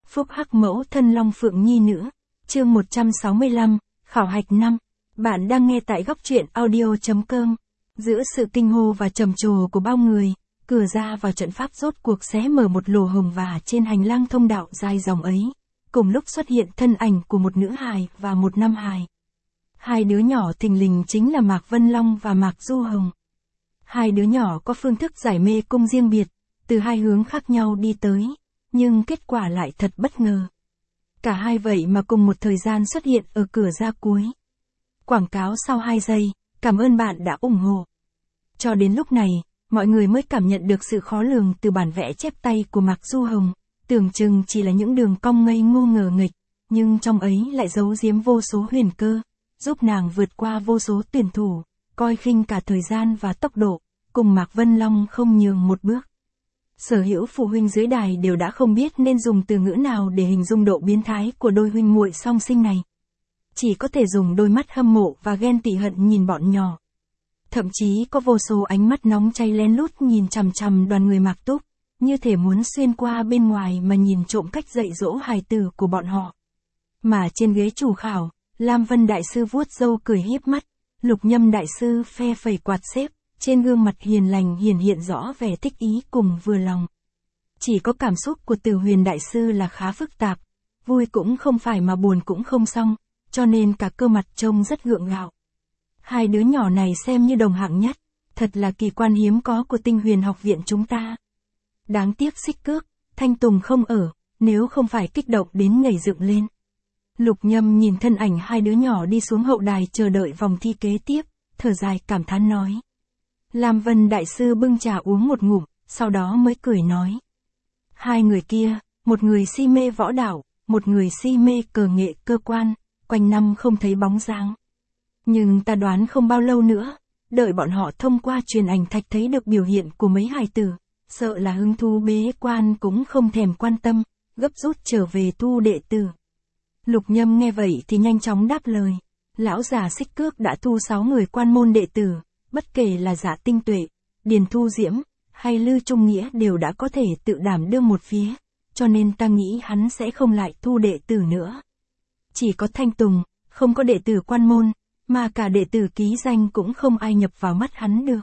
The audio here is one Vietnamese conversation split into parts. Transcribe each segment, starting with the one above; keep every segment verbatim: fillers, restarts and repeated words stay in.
Phúc Hắc mẫu thân Long Phượng Nhi nữ. Chương một trăm sáu mươi lăm, khảo hạch năm. Bạn đang nghe tại góc truyện audio.com. Giữa sự kinh hô và trầm trồ của bao người, cửa ra vào trận pháp rốt cuộc xé mở một lỗ hồng, và trên hành lang thông đạo dài dòng ấy, cùng lúc xuất hiện thân ảnh của một nữ hài và một nam hài. Hai đứa nhỏ thình lình chính là Mạc Vân Long và Mạc Du Hồng. Hai đứa nhỏ có phương thức giải mê cung riêng biệt, từ hai hướng khác nhau đi tới, nhưng kết quả lại thật bất ngờ. Cả hai vậy mà cùng một thời gian xuất hiện ở cửa ra cuối. Quảng cáo sau hai giây, cảm ơn bạn đã ủng hộ. Cho đến lúc này, mọi người mới cảm nhận được sự khó lường từ bản vẽ chép tay của Mạc Du Hồng, tưởng chừng chỉ là những đường cong ngây ngô ngờ nghịch, nhưng trong ấy lại giấu giếm vô số huyền cơ, giúp nàng vượt qua vô số tuyển thủ, coi khinh cả thời gian và tốc độ, cùng Mạc Vân Long không nhường một bước. Sở hữu phụ huynh dưới đài đều đã không biết nên dùng từ ngữ nào để hình dung độ biến thái của đôi huynh muội song sinh này. Chỉ có thể dùng đôi mắt hâm mộ và ghen tị hận nhìn bọn nhỏ. Thậm chí có vô số ánh mắt nóng cháy lén lút nhìn chằm chằm đoàn người Mạc Túc, như thể muốn xuyên qua bên ngoài mà nhìn trộm cách dạy dỗ hài tử của bọn họ. Mà trên ghế chủ khảo, Lam Vân đại sư vuốt râu cười hiếp mắt, Lục Nhâm đại sư phe phẩy quạt xếp, trên gương mặt hiền lành hiển hiện rõ vẻ thích ý cùng vừa lòng. Chỉ có cảm xúc của Từ Huyền đại sư là khá phức tạp, vui cũng không phải mà buồn cũng không xong, cho nên cả cơ mặt trông rất gượng gạo. Hai đứa nhỏ này xem như đồng hạng nhất, thật là kỳ quan hiếm có của Tinh Huyền học viện chúng ta. Đáng tiếc Xích Cước, Thanh Tùng không ở, nếu không phải kích động đến nhảy dựng lên. Lục Nhâm nhìn thân ảnh hai đứa nhỏ đi xuống hậu đài chờ đợi vòng thi kế tiếp, thở dài cảm thán nói. Lam Vân đại sư bưng trà uống một ngụm, sau đó mới cười nói. Hai người kia, một người si mê võ đạo, một người si mê cờ nghệ cơ quan, quanh năm không thấy bóng dáng. Nhưng ta đoán không bao lâu nữa, đợi bọn họ thông qua truyền ảnh thạch thấy được biểu hiện của mấy hài tử, sợ là hứng thú bế quan cũng không thèm quan tâm, gấp rút trở về tu đệ tử. Lục Nhâm nghe vậy thì nhanh chóng đáp lời. Lão già Xích Cước đã thu sáu người quan môn đệ tử, bất kể là Dạ Tinh Tuệ, Điền Thu Diễm, hay Lư Trung Nghĩa đều đã có thể tự đảm đương một phía, cho nên ta nghĩ hắn sẽ không lại thu đệ tử nữa. Chỉ có Thanh Tùng, không có đệ tử quan môn, mà cả đệ tử ký danh cũng không ai nhập vào mắt hắn được.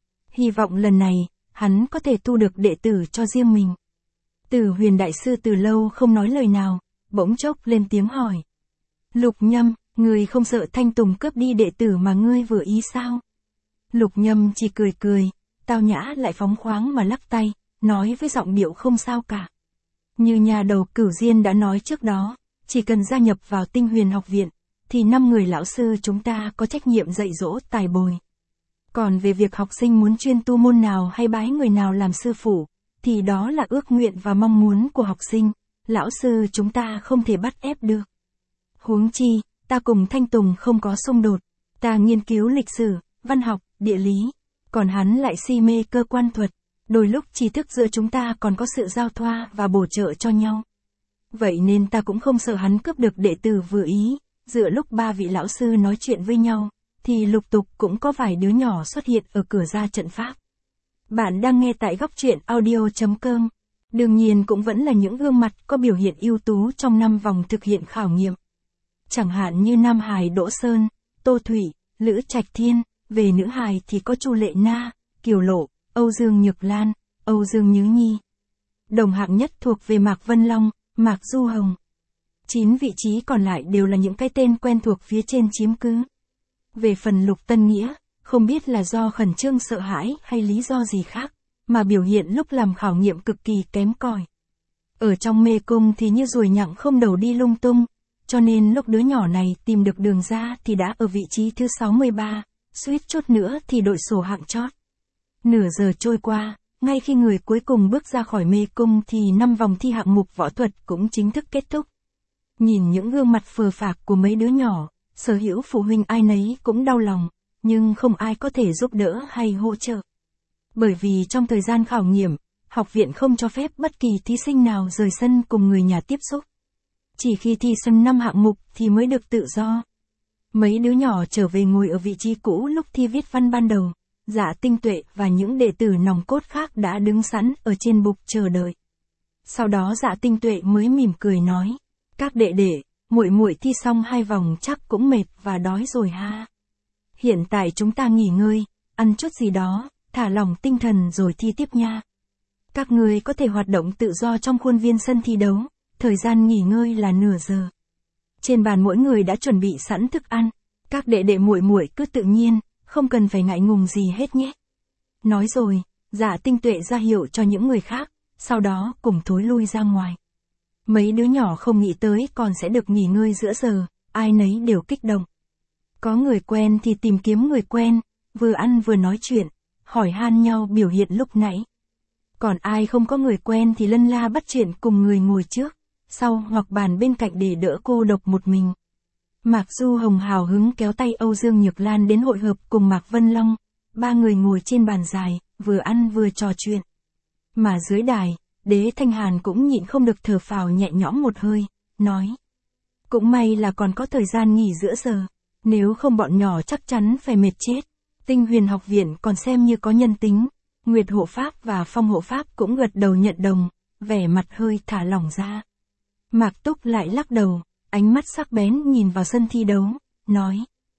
Hy vọng lần này, hắn có thể thu được đệ tử cho riêng mình. Từ Huyền đại sư từ lâu không nói lời nào, bỗng chốc lên tiếng hỏi. Lục Nhâm, ngươi không sợ Thanh Tùng cướp đi đệ tử mà ngươi vừa ý sao? Lục Nhâm chỉ cười cười, tao nhã lại phóng khoáng mà lắc tay, nói với giọng điệu không sao cả. Như nhà đầu Cửu Diên đã nói trước đó, chỉ cần gia nhập vào Tinh Huyền học viện, thì năm người lão sư chúng ta có trách nhiệm dạy dỗ tài bồi. Còn về việc học sinh muốn chuyên tu môn nào hay bái người nào làm sư phụ, thì đó là ước nguyện và mong muốn của học sinh, lão sư chúng ta không thể bắt ép được. Huống chi, ta cùng Thanh Tùng không có xung đột, ta nghiên cứu lịch sử, văn học, địa lý, còn hắn lại si mê cơ quan thuật, đôi lúc tri thức giữa chúng ta còn có sự giao thoa và bổ trợ cho nhau. Vậy nên ta cũng không sợ hắn cướp được đệ tử vừa ý. Giữa lúc ba vị lão sư nói chuyện với nhau, thì lục tục cũng có vài đứa nhỏ xuất hiện ở cửa ra trận pháp. Bạn đang nghe tại góc truyện audio.com. Đương nhiên cũng vẫn là những gương mặt có biểu hiện ưu tú trong năm vòng thực hiện khảo nghiệm. Chẳng hạn như Nam Hải Đỗ Sơn, Tô Thủy, Lữ Trạch Thiên, về nữ hài thì có Chu Lệ Na, Kiều Lộ, Âu Dương Nhược Lan, Âu Dương Nhứ Nhi. Đồng hạng nhất thuộc về Mạc Vân Long, Mạc Du Hồng. Chín vị trí còn lại đều là những cái tên quen thuộc phía trên chiếm cứ. Về phần Lục Tân Nghĩa, không biết là do khẩn trương sợ hãi hay lý do gì khác, mà biểu hiện lúc làm khảo nghiệm cực kỳ kém cỏi. Ở trong mê cung thì như ruồi nhặng không đầu đi lung tung, cho nên lúc đứa nhỏ này tìm được đường ra thì đã ở vị trí thứ sáu mươi ba, suýt chút nữa thì đội sổ hạng chót. Nửa giờ trôi qua, ngay khi người cuối cùng bước ra khỏi mê cung thì năm vòng thi hạng mục võ thuật cũng chính thức kết thúc. Nhìn những gương mặt phờ phạc của mấy đứa nhỏ, sở hữu phụ huynh ai nấy cũng đau lòng, nhưng không ai có thể giúp đỡ hay hỗ trợ. Bởi vì trong thời gian khảo nghiệm, học viện không cho phép bất kỳ thí sinh nào rời sân cùng người nhà tiếp xúc. Chỉ khi thi xong năm hạng mục thì mới được tự do. Mấy đứa nhỏ trở về ngồi ở vị trí cũ lúc thi viết văn ban đầu, Dạ Tinh Tuệ và những đệ tử nòng cốt khác đã đứng sẵn ở trên bục chờ đợi. Sau đó Dạ Tinh Tuệ mới mỉm cười nói, các đệ đệ, muội muội thi xong hai vòng chắc cũng mệt và đói rồi ha. Hiện tại chúng ta nghỉ ngơi, ăn chút gì đó, thả lỏng tinh thần rồi thi tiếp nha. Các người có thể hoạt động tự do trong khuôn viên sân thi đấu, thời gian nghỉ ngơi là nửa giờ. Trên bàn mỗi người đã chuẩn bị sẵn thức ăn, các đệ đệ muội muội cứ tự nhiên, không cần phải ngại ngùng gì hết nhé. Nói rồi, Dạ Tinh Tuệ ra hiệu cho những người khác, sau đó cùng thối lui ra ngoài. Mấy đứa nhỏ không nghĩ tới còn sẽ được nghỉ ngơi giữa giờ, ai nấy đều kích động. Có người quen thì tìm kiếm người quen, vừa ăn vừa nói chuyện, hỏi han nhau biểu hiện lúc nãy. Còn ai không có người quen thì lân la bắt chuyện cùng người ngồi trước, sau hoặc bàn bên cạnh để đỡ cô độc một mình. Mạc Du Hồng hào hứng kéo tay Âu Dương Nhược Lan đến hội hợp cùng Mạc Vân Long, ba người ngồi trên bàn dài, vừa ăn vừa trò chuyện. Mà dưới đài, Đế Thanh Hàn cũng nhịn không được thở phào nhẹ nhõm một hơi, nói. Cũng may là còn có thời gian nghỉ giữa giờ, nếu không bọn nhỏ chắc chắn phải mệt chết. Tinh Huyền học viện còn xem như có nhân tính, Nguyệt hộ pháp và Phong hộ pháp cũng gật đầu nhận đồng, vẻ mặt hơi thả lỏng ra. Mạc Túc lại lắc đầu, ánh mắt sắc bén nhìn vào sân thi đấu, nói.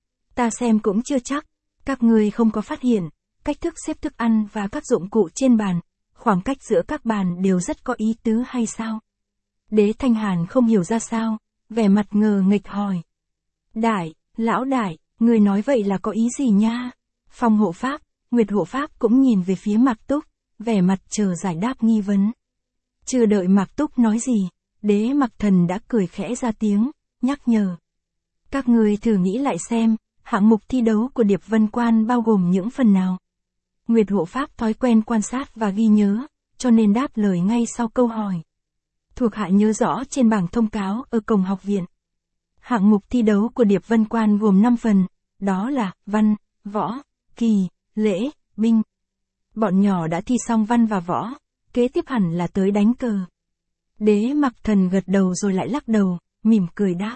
Ta xem cũng chưa chắc, các người không có phát hiện, cách thức xếp thức ăn và các dụng cụ trên bàn, khoảng cách giữa các bàn đều rất có ý tứ hay sao? Đế Thanh Hàn không hiểu ra sao, vẻ mặt ngờ nghịch hỏi. Đại, lão đại, người nói vậy là có ý gì nha? Phong hộ pháp, Nguyệt hộ pháp cũng nhìn về phía Mạc Túc, vẻ mặt chờ giải đáp nghi vấn. Chưa đợi Mạc Túc nói gì, Đế Mặc Thần đã cười khẽ ra tiếng, nhắc nhở. Các người thử nghĩ lại xem, hạng mục thi đấu của Điệp Vân Quan bao gồm những phần nào? Nguyệt hộ pháp thói quen quan sát và ghi nhớ, cho nên đáp lời ngay sau câu hỏi. Thuộc hạ nhớ rõ trên bảng thông cáo ở cổng học viện. Hạng mục thi đấu của Điệp Vân Quan gồm năm phần, đó là văn, võ, kỳ, lễ, binh. Bọn nhỏ đã thi xong văn và võ, kế tiếp hẳn là tới đánh cờ. Đế Mặc Thần gật đầu rồi lại lắc đầu, mỉm cười đáp.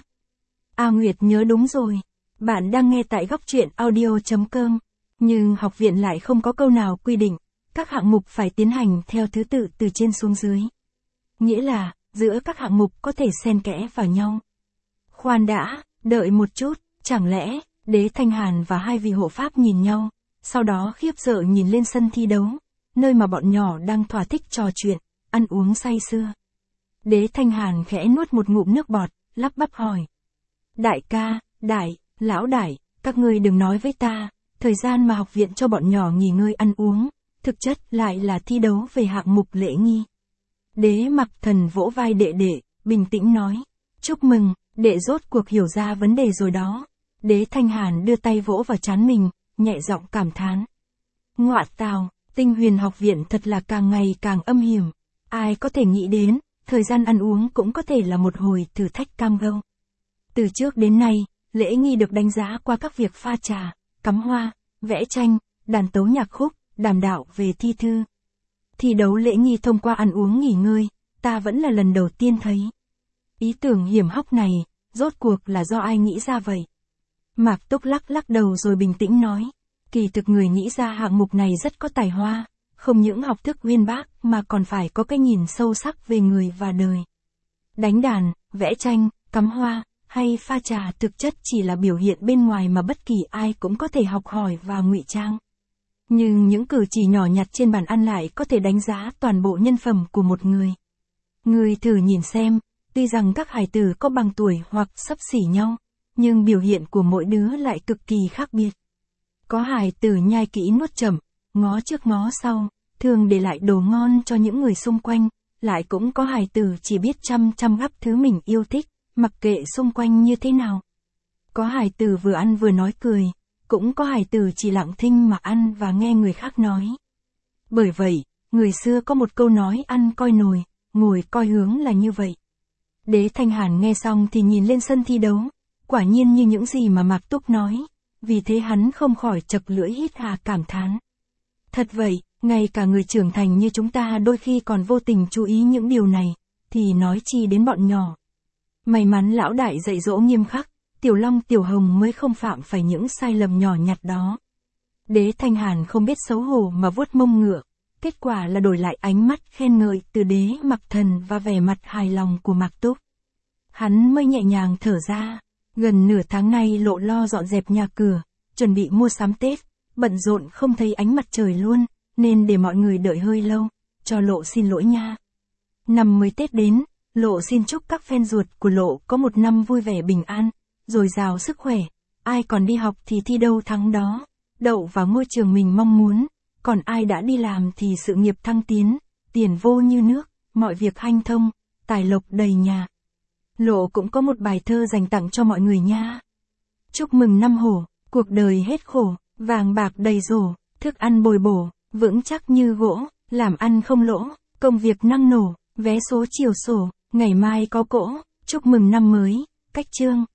A Nguyệt nhớ đúng rồi, bạn đang nghe tại góc truyện audio chấm com, nhưng học viện lại không có câu nào quy định, các hạng mục phải tiến hành theo thứ tự từ trên xuống dưới. Nghĩa là, giữa các hạng mục có thể xen kẽ vào nhau. Khoan đã, đợi một chút, chẳng lẽ, Đế Thanh Hàn và hai vị hộ pháp nhìn nhau, sau đó khiếp sợ nhìn lên sân thi đấu, nơi mà bọn nhỏ đang thỏa thích trò chuyện, ăn uống say sưa. Đế Thanh Hàn khẽ nuốt một ngụm nước bọt, lắp bắp hỏi. Đại ca, đại, lão đại, các ngươi đừng nói với ta, thời gian mà học viện cho bọn nhỏ nghỉ ngơi ăn uống, thực chất lại là thi đấu về hạng mục lễ nghi. Đế Mặc Thần vỗ vai đệ đệ, bình tĩnh nói. Chúc mừng, đệ rốt cuộc hiểu ra vấn đề rồi đó. Đế Thanh Hàn đưa tay vỗ vào trán mình, nhẹ giọng cảm thán. Ngọa tào, Tinh Huyền học viện thật là càng ngày càng âm hiểm. Ai có thể nghĩ đến, thời gian ăn uống cũng có thể là một hồi thử thách cam go. Từ trước đến nay, lễ nghi được đánh giá qua các việc pha trà, cắm hoa, vẽ tranh, đàn tấu nhạc khúc, đàm đạo về thi thư. Thi đấu lễ nghi thông qua ăn uống nghỉ ngơi, ta vẫn là lần đầu tiên thấy. Ý tưởng hiểm hóc này, rốt cuộc là do ai nghĩ ra vậy? Mạc Túc lắc lắc đầu rồi bình tĩnh nói. Kỳ thực người nghĩ ra hạng mục này rất có tài hoa, không những học thức uyên bác mà còn phải có cái nhìn sâu sắc về người và đời. Đánh đàn, vẽ tranh, cắm hoa, hay pha trà thực chất chỉ là biểu hiện bên ngoài mà bất kỳ ai cũng có thể học hỏi và ngụy trang. Nhưng những cử chỉ nhỏ nhặt trên bàn ăn lại có thể đánh giá toàn bộ nhân phẩm của một người. Người thử nhìn xem, tuy rằng các hài tử có bằng tuổi hoặc xấp xỉ nhau, nhưng biểu hiện của mỗi đứa lại cực kỳ khác biệt. Có hài tử nhai kỹ nuốt chậm, ngó trước ngó sau, thường để lại đồ ngon cho những người xung quanh, lại cũng có hài tử chỉ biết chăm chăm gắp thứ mình yêu thích, mặc kệ xung quanh như thế nào. Có hài tử vừa ăn vừa nói cười, cũng có hài tử chỉ lặng thinh mà ăn và nghe người khác nói. Bởi vậy, người xưa có một câu nói ăn coi nồi, ngồi coi hướng là như vậy. Đế Thanh Hàn nghe xong thì nhìn lên sân thi đấu, quả nhiên như những gì mà Mạc Túc nói, vì thế hắn không khỏi chật lưỡi hít hà cảm thán. Thật vậy, ngay cả người trưởng thành như chúng ta đôi khi còn vô tình chú ý những điều này, thì nói chi đến bọn nhỏ. May mắn lão đại dạy dỗ nghiêm khắc, Tiểu Long Tiểu Hồng mới không phạm phải những sai lầm nhỏ nhặt đó. Đế Thanh Hàn không biết xấu hổ mà vuốt mông ngựa, Kết quả là đổi lại ánh mắt khen ngợi từ Đế Mặc Thần và vẻ mặt hài lòng của Mạc Túc. Hắn mới nhẹ nhàng thở ra. Gần nửa tháng nay Lộ lo dọn dẹp nhà cửa, chuẩn bị mua sắm Tết, bận rộn không thấy ánh mặt trời luôn, nên để mọi người đợi hơi lâu, cho Lộ xin lỗi nha. Năm mới Tết đến, Lộ xin chúc các fan ruột của Lộ có một năm vui vẻ bình an, dồi dào sức khỏe, ai còn đi học thì thi đâu thắng đó, đậu vào ngôi trường mình mong muốn, còn ai đã đi làm thì sự nghiệp thăng tiến, tiền vô như nước, mọi việc hanh thông, tài lộc đầy nhà. Lộ cũng có một bài thơ dành tặng cho mọi người nha. Chúc mừng năm Hổ, cuộc đời hết khổ, vàng bạc đầy rổ, thức ăn bồi bổ, vững chắc như gỗ, làm ăn không lỗ, công việc năng nổ, vé số chiều sổ, ngày mai có cỗ, chúc mừng năm mới, Cách Chương.